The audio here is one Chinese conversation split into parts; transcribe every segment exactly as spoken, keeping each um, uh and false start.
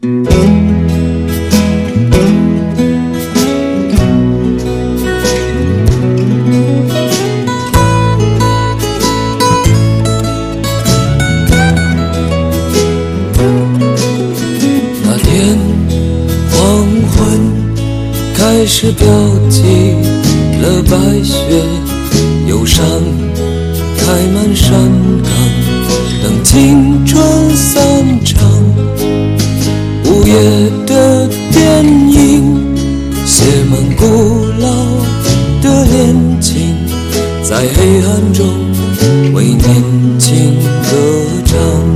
那天黄昏开始飘起了白雪，忧伤开满山岗，等青春散场。午夜的电影写满古老的恋情，在黑暗中为年轻歌唱。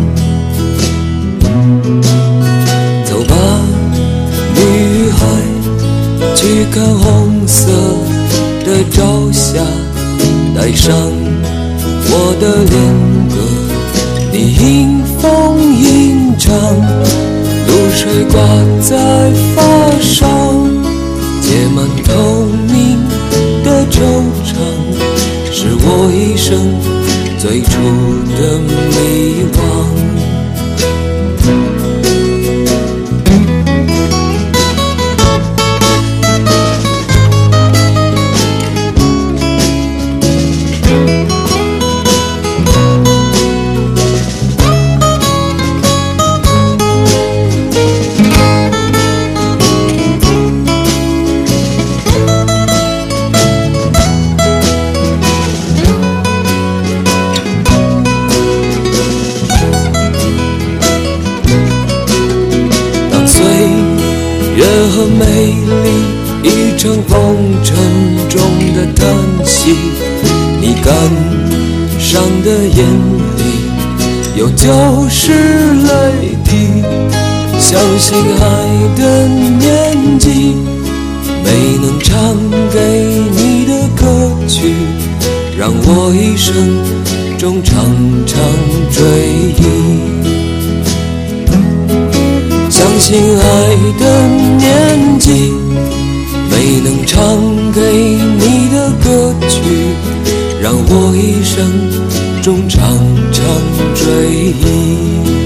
走吧，女孩，去看红色的朝霞，带上我的恋歌，你迎风吟唱，露水挂在发梢，结满透明的惆怅，是我一生最初的迷惘。越和美丽一场风尘中的叹息，你感伤的眼里有旧时泪滴，相信爱的年纪，没能唱给你的歌曲，让我一生中常常追忆。相信爱的年纪，没能唱给你的歌曲，让我一生中常常追忆。